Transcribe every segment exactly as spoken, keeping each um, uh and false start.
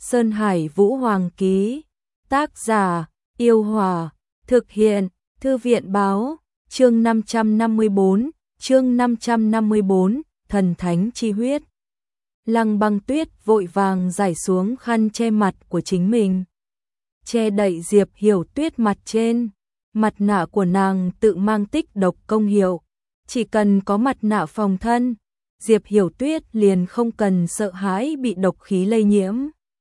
Sơn Hải Vũ Hoàng ký. Tác giả, Yêu Hòa. Thực hiện, Thư viện báo. Chương năm trăm năm mươi bốn, chương năm trăm năm mươi bốn, thần thánh chi huyết. Lăng Băng Tuyết vội vàng giải xuống khăn che mặt của chính mình, che đậy Diệp Hiểu Tuyết mặt trên. Mặt nạ của nàng tự mang tích độc công hiệu, chỉ cần có mặt nạ phòng thân, Diệp Hiểu Tuyết liền không cần sợ hãi bị độc khí lây nhiễm.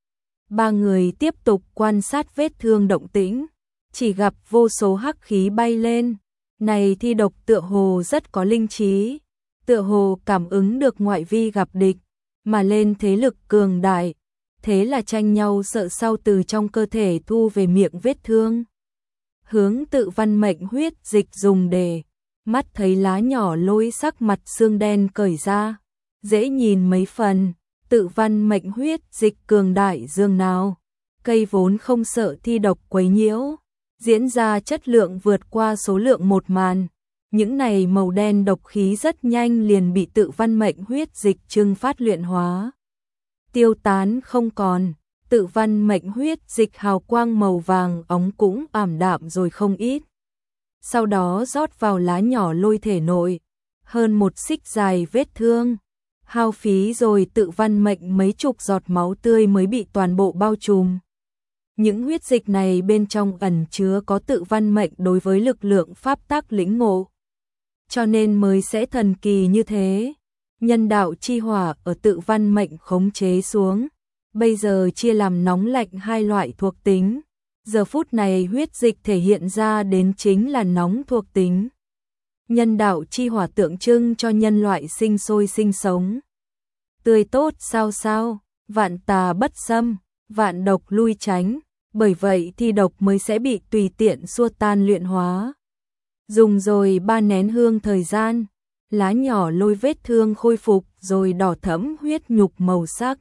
Ba người tiếp tục quan sát vết thương động tĩnh, chỉ gặp vô số hắc khí bay lên. Này thi độc tựa hồ rất có linh trí, tựa hồ cảm ứng được ngoại vi gặp địch, mà lên thế lực cường đại, thế là tranh nhau sợ sau từ trong cơ thể thu về miệng vết thương. Hướng Tự Văn mệnh huyết dịch dùng để, mắt thấy lá nhỏ lôi sắc mặt xương đen cởi ra, dễ nhìn mấy phần. Tự Văn mệnh huyết dịch cường đại dương nào, cây vốn không sợ thi độc quấy nhiễu, diễn ra chất lượng vượt qua số lượng một màn. Những này màu đen độc khí rất nhanh liền bị Tự Văn mệnh huyết dịch trưng phát luyện hóa, tiêu tán không còn. Tự Văn mệnh huyết dịch hào quang màu vàng óng cũng ảm đạm rồi không ít. Sau đó rót vào lá nhỏ lôi thể nội, hơn một xích dài vết thương, hao phí rồi Tự Văn mệnh mấy chục giọt máu tươi mới bị toàn bộ bao trùm. Những huyết dịch này bên trong ẩn chứa có Tự Văn mệnh đối với lực lượng pháp tắc lĩnh ngộ, cho nên mới sẽ thần kỳ như thế. Nhân đạo chi hỏa ở Tự Văn mệnh khống chế xuống, bây giờ chia làm nóng lạnh hai loại thuộc tính. Giờ phút này huyết dịch thể hiện ra đến chính là nóng thuộc tính. Nhân đạo chi hỏa tượng trưng cho nhân loại sinh sôi sinh sống, tươi tốt sao sao, vạn tà bất xâm, vạn độc lui tránh, bởi vậy thì độc mới sẽ bị tùy tiện xua tan luyện hóa. Dùng rồi ba nén hương thời gian, lá nhỏ lôi vết thương khôi phục rồi đỏ thẫm huyết nhục màu sắc.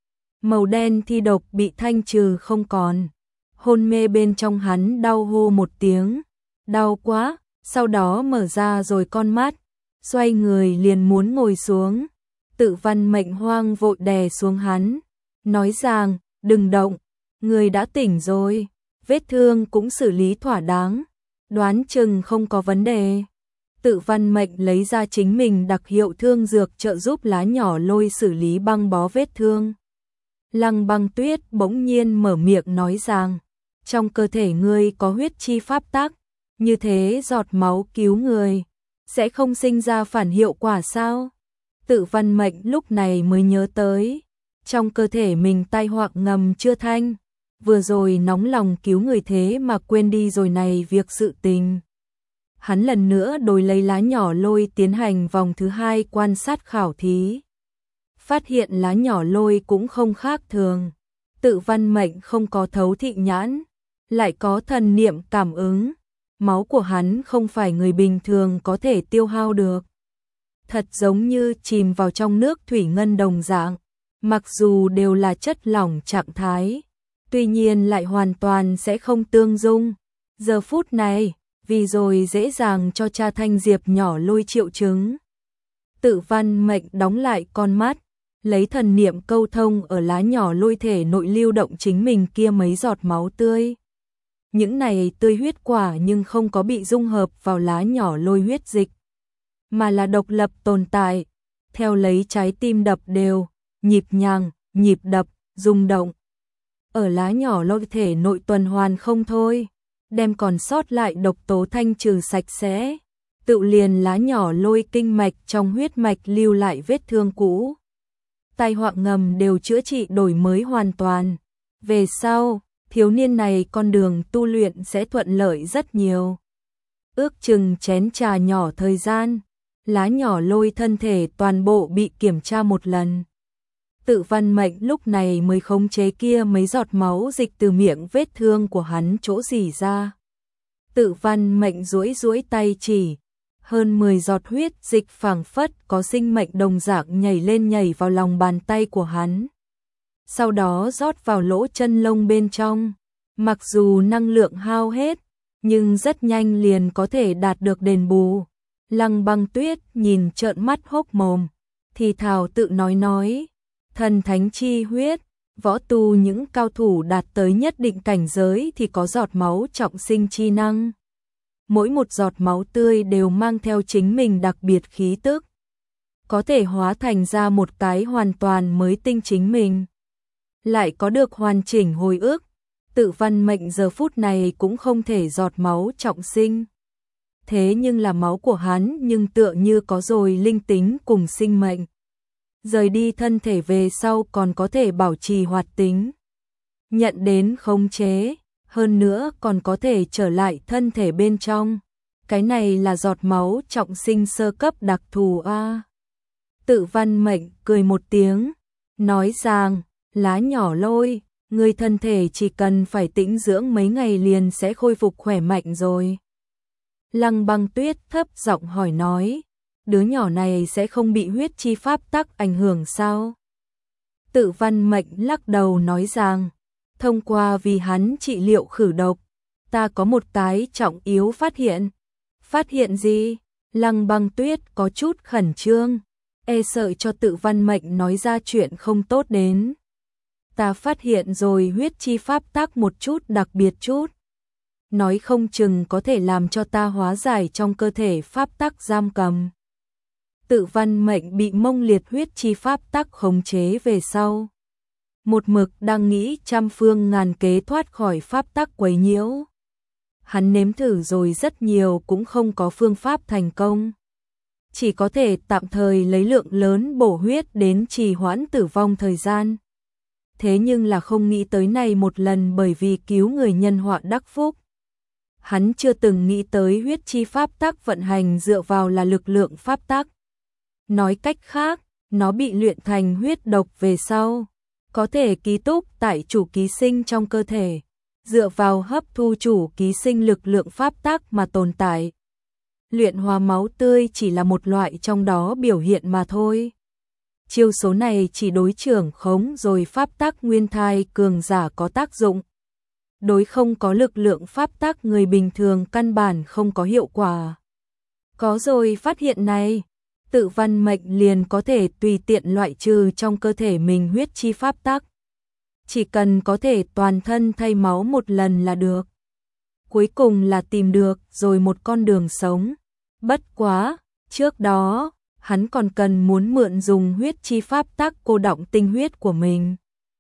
Màu đen thi độc bị thanh trừ không còn. Hôn mê bên trong hắn đau hô một tiếng, đau quá, sau đó mở ra rồi con mắt, xoay người liền muốn ngồi xuống. Tự Văn mệnh hoang vội đè xuống hắn, nói rằng, đừng động, người đã tỉnh rồi, vết thương cũng xử lý thỏa đáng, đoán chừng không có vấn đề. Tự Văn mệnh lấy ra chính mình đặc hiệu thương dược trợ giúp lá nhỏ lôi xử lý băng bó vết thương. Lăng Băng Tuyết bỗng nhiên mở miệng nói rằng, trong cơ thể ngươi có huyết chi pháp tắc, như thế giọt máu cứu người, sẽ không sinh ra phản hiệu quả sao? Tự Văn mệnh lúc này mới nhớ tới, trong cơ thể mình tai họa ngầm chưa thanh, vừa rồi nóng lòng cứu người thế mà quên đi rồi này việc sự tình. Hắn lần nữa đổi lấy lá nhỏ lôi tiến hành vòng thứ hai quan sát khảo thí. Phát hiện lá nhỏ lôi cũng không khác thường. Tự Văn mệnh không có thấu thị nhãn, lại có thần niệm cảm ứng. Máu của hắn không phải người bình thường có thể tiêu hao được. Thật giống như chìm vào trong nước thủy ngân đồng dạng, mặc dù đều là chất lỏng trạng thái, tuy nhiên lại hoàn toàn sẽ không tương dung. Giờ phút này, vì rồi dễ dàng cho cha Thanh Diệp nhỏ lôi triệu chứng. Tự Văn mệnh đóng lại con mắt, lấy thần niệm câu thông ở lá nhỏ lôi thể nội lưu động chính mình kia mấy giọt máu tươi. Những này tươi huyết quả nhưng không có bị dung hợp vào lá nhỏ lôi huyết dịch, mà là độc lập tồn tại, theo lấy trái tim đập đều, nhịp nhàng, nhịp đập, rung động. Ở lá nhỏ lôi thể nội tuần hoàn không thôi, đem còn sót lại độc tố thanh trừ sạch sẽ, tự liền lá nhỏ lôi kinh mạch trong huyết mạch lưu lại vết thương cũ. Tai họa ngầm đều chữa trị đổi mới hoàn toàn. Về sau, thiếu niên này con đường tu luyện sẽ thuận lợi rất nhiều. Ước chừng chén trà nhỏ thời gian, lá nhỏ lôi thân thể toàn bộ bị kiểm tra một lần. Tự Văn mệnh lúc này mới khống chế kia mấy giọt máu dịch từ miệng vết thương của hắn chỗ rỉ ra. Tự Văn mệnh duỗi duỗi tay chỉ, hơn mười giọt huyết dịch phảng phất có sinh mệnh đồng dạng nhảy lên nhảy vào lòng bàn tay của hắn. Sau đó rót vào lỗ chân lông bên trong, mặc dù năng lượng hao hết, nhưng rất nhanh liền có thể đạt được đền bù. Lăng Băng Tuyết nhìn trợn mắt hốc mồm, thì thào tự nói nói, thần thánh chi huyết, Võ tu những cao thủ đạt tới nhất định cảnh giới thì có giọt máu trọng sinh chi năng. Mỗi một giọt máu tươi đều mang theo chính mình đặc biệt khí tức, có thể hóa thành ra một cái hoàn toàn mới tinh chính mình, lại có được hoàn chỉnh hồi ức. Tự Văn Mệnh giờ phút này cũng không thể giọt máu trọng sinh. Thế nhưng là máu của hắn nhưng tựa như có rồi linh tính cùng sinh mệnh. Rời đi thân thể về sau còn có thể bảo trì hoạt tính, nhận đến khống chế, hơn nữa còn có thể trở lại thân thể bên trong. Cái này là giọt máu trọng sinh sơ cấp đặc thù a. Tự Văn Mệnh cười một tiếng, nói rằng, lá nhỏ Lôi, người thân thể chỉ cần phải tĩnh dưỡng mấy ngày liền sẽ khôi phục khỏe mạnh rồi. Lăng Băng Tuyết thấp giọng hỏi nói, đứa nhỏ này sẽ không bị huyết chi pháp tắc ảnh hưởng sao? Tự Văn Mệnh lắc đầu nói rằng, thông qua vì hắn trị liệu khử độc, ta có một cái trọng yếu phát hiện. Phát hiện gì? Lăng Băng Tuyết có chút khẩn trương, e sợ cho Tự Văn Mệnh nói ra chuyện không tốt đến. Ta phát hiện rồi huyết chi pháp tắc một chút đặc biệt chút. Nói không chừng có thể làm cho ta hóa giải trong cơ thể pháp tắc giam cầm. Tự Văn Mệnh bị mông liệt huyết chi pháp tắc khống chế về sau, một mực đang nghĩ trăm phương ngàn kế thoát khỏi pháp tắc quấy nhiễu. Hắn nếm thử rồi rất nhiều cũng không có phương pháp thành công, chỉ có thể tạm thời lấy lượng lớn bổ huyết đến trì hoãn tử vong thời gian. Thế nhưng là không nghĩ tới này một lần bởi vì cứu người nhân họa đắc phúc. Hắn chưa từng nghĩ tới huyết chi pháp tắc vận hành dựa vào là lực lượng pháp tắc. Nói cách khác, nó bị luyện thành huyết độc về sau, có thể ký túc tại chủ ký sinh trong cơ thể, dựa vào hấp thu chủ ký sinh lực lượng pháp tắc mà tồn tại. Luyện hóa máu tươi chỉ là một loại trong đó biểu hiện mà thôi. Chiêu số này chỉ đối trưởng khống rồi pháp tắc nguyên thai cường giả có tác dụng. Đối không có lực lượng pháp tắc người bình thường căn bản không có hiệu quả. Có rồi phát hiện này, Tự Văn Mệnh liền có thể tùy tiện loại trừ trong cơ thể mình huyết chi pháp tắc. Chỉ cần có thể toàn thân thay máu một lần là được. Cuối cùng là tìm được rồi một con đường sống. Bất quá, trước đó, hắn còn cần muốn mượn dùng huyết chi pháp tắc cô đọng tinh huyết của mình.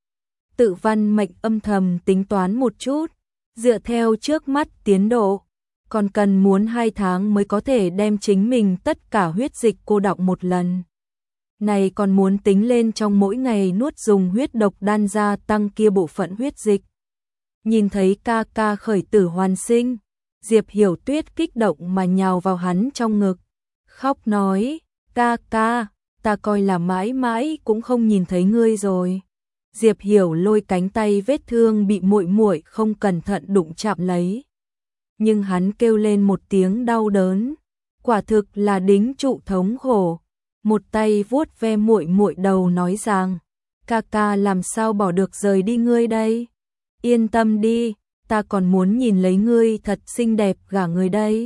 Tự Văn Mệnh âm thầm tính toán một chút, dựa theo trước mắt tiến độ, còn cần muốn hai tháng mới có thể đem chính mình tất cả huyết dịch cô đọng một lần. Này còn muốn tính lên trong mỗi ngày nuốt dùng huyết độc đan gia tăng kia bộ phận huyết dịch. Nhìn thấy ca ca khởi tử hoàn sinh, Diệp Hiểu Tuyết kích động mà nhào vào hắn trong ngực, khóc nói, ca ca, ta coi là mãi mãi cũng không nhìn thấy ngươi rồi. Diệp Hiểu Lôi cánh tay vết thương bị muội muội không cẩn thận đụng chạm lấy. Nhưng hắn kêu lên một tiếng đau đớn, quả thực là đính trụ thống khổ. Một tay vuốt ve muội muội đầu nói rằng, ca ca làm sao bỏ được rời đi ngươi đây? Yên tâm đi, ta còn muốn nhìn lấy ngươi thật xinh đẹp gả người đây.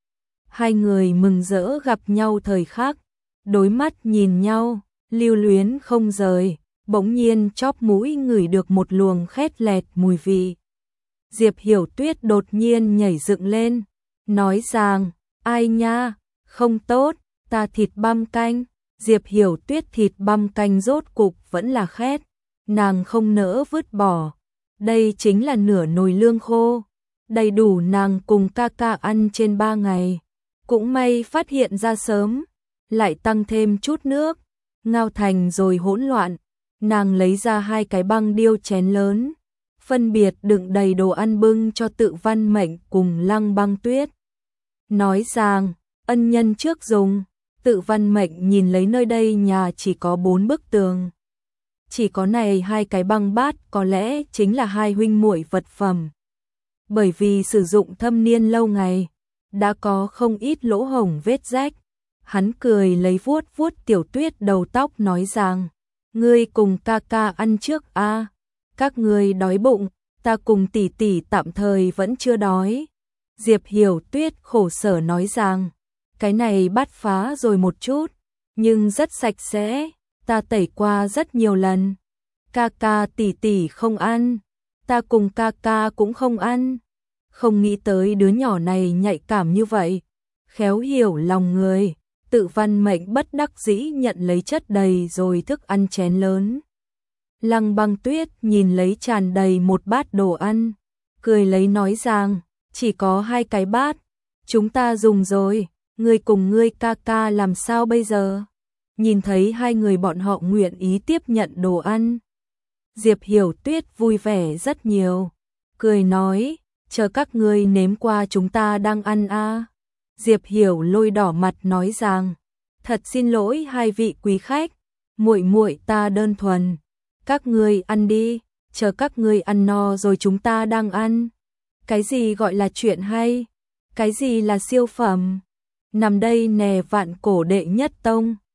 Hai người mừng rỡ gặp nhau thời khắc, đối mắt nhìn nhau, lưu luyến không rời, bỗng nhiên chóp mũi ngửi được một luồng khét lẹt mùi vị. Diệp Hiểu Tuyết đột nhiên nhảy dựng lên, nói rằng, ai nha, không tốt, ta thịt băm canh. Diệp Hiểu Tuyết thịt băm canh rốt cục vẫn là khét, nàng không nỡ vứt bỏ. Đây chính là nửa nồi lương khô, đầy đủ nàng cùng ca ca ăn trên ba ngày. Cũng may phát hiện ra sớm, lại tăng thêm chút nước, ngao thành rồi hỗn loạn. Nàng lấy ra hai cái băng điêu chén lớn, phân biệt đựng đầy đồ ăn bưng cho Tự Văn Mệnh cùng Lăng Băng Tuyết. Nói rằng, ân nhân trước dùng. Tự Văn Mệnh nhìn lấy nơi đây nhà chỉ có bốn bức tường. Chỉ có này hai cái băng bát có lẽ chính là hai huynh muội vật phẩm. Bởi vì sử dụng thâm niên lâu ngày, đã có không ít lỗ hổng vết rách. Hắn cười lấy vuốt vuốt Tiểu Tuyết đầu tóc nói rằng, ngươi cùng ca ca ăn trước a, các ngươi đói bụng, ta cùng tỷ tỷ tạm thời vẫn chưa đói. Diệp Hiểu Tuyết khổ sở nói rằng, cái này bát phá rồi một chút, nhưng rất sạch sẽ, ta tẩy qua rất nhiều lần. ca ca tỷ tỷ không ăn, ta cùng ca ca cũng không ăn. Không nghĩ tới đứa nhỏ này nhạy cảm như vậy, khéo hiểu lòng người, Tự Văn Mệnh bất đắc dĩ nhận lấy chất đầy rồi thức ăn chén lớn. Lăng Băng Tuyết nhìn lấy tràn đầy một bát đồ ăn, cười lấy nói rằng, chỉ có hai cái bát, chúng ta dùng rồi, ngươi cùng ngươi ca ca làm sao bây giờ? Nhìn thấy hai người bọn họ nguyện ý tiếp nhận đồ ăn, Diệp Hiểu Tuyết vui vẻ rất nhiều, cười nói, chờ các ngươi nếm qua chúng ta đang ăn a. Diệp Hiểu Lôi đỏ mặt nói rằng, thật xin lỗi hai vị quý khách, muội muội ta đơn thuần, các ngươi ăn đi, chờ các ngươi ăn no rồi chúng ta đang ăn. Cái gì gọi là chuyện hay? Cái gì là siêu phẩm? Nằm đây nè vạn cổ đệ nhất tông.